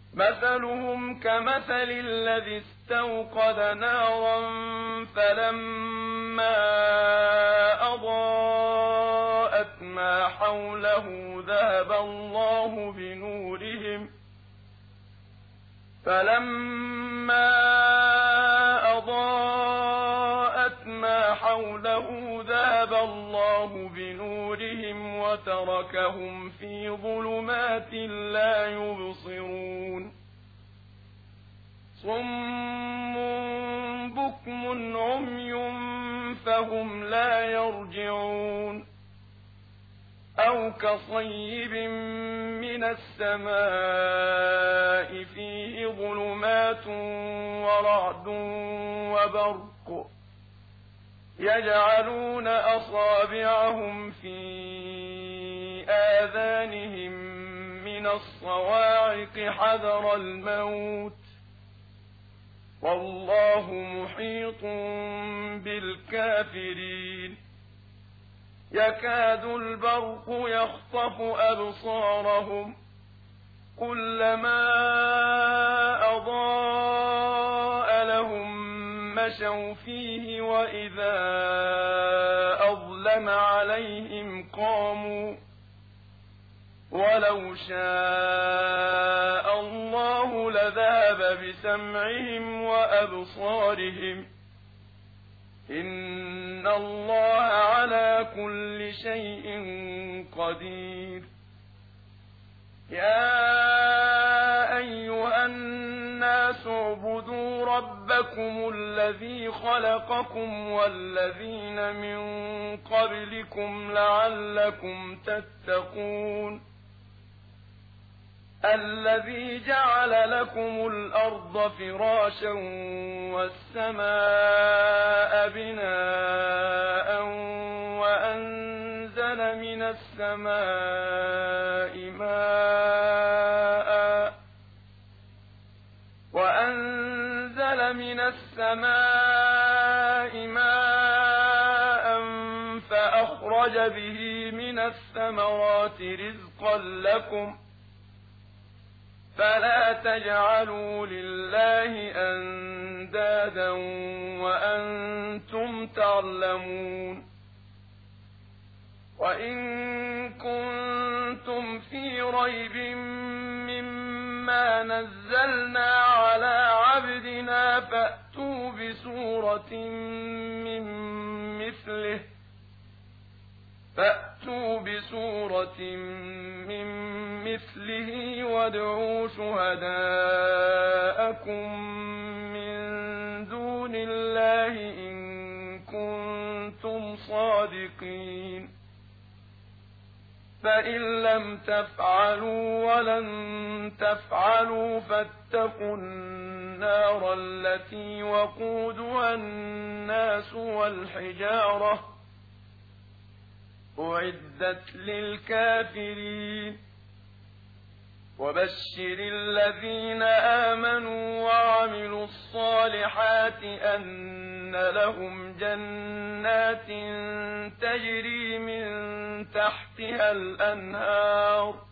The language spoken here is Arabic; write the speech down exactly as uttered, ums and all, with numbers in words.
مثلهم كمثل الذي استوقد نارا فلما أضاءت ما حوله ذهب الله بنورهم فلما أضاءت ما حوله ذهب الله بنورهم وتركهم في ظلمات لا يبصرون صم بكم عمي فهم لا يرجعون أو كصيب من السماء فيه ظلمات ورعد وبرق يجعلون أصابعهم في آذانهم من الصواعق حذر الموت والله محيط بالكافرين يكاد البرق يخطف أبصارهم كلما أضاء لهم مشوا فيه وإذا أظلم عليهم قاموا ولو شاء الله لذهب بسمعهم وأبصارهم إن الله على كل شيء قدير يا أيها الناس اعبدوا ربكم الذي خلقكم والذين من قبلكم لعلكم تتقون الذي جعل لكم الأرض فراشا والسماء بناء وأنزل من السماء ماء وأنزل من السماء ماء فأخرج به من الثمرات رزقا لكم فلا تجعلوا لله أندادا وأنتم تعلمون وإن كنتم في ريب مما نزلنا على عبدنا فأتوا بسورة من مثله فأتوا بسورة من مثله وادعوا شهداءكم من دون الله إن كنتم صادقين فإن لم تفعلوا ولن تفعلوا فاتقوا النار التي وقودها الناس والحجارة أعدت للكافرين وبشر الذين آمنوا وعملوا الصالحات أن لهم جنات تجري من تحتها الأنهار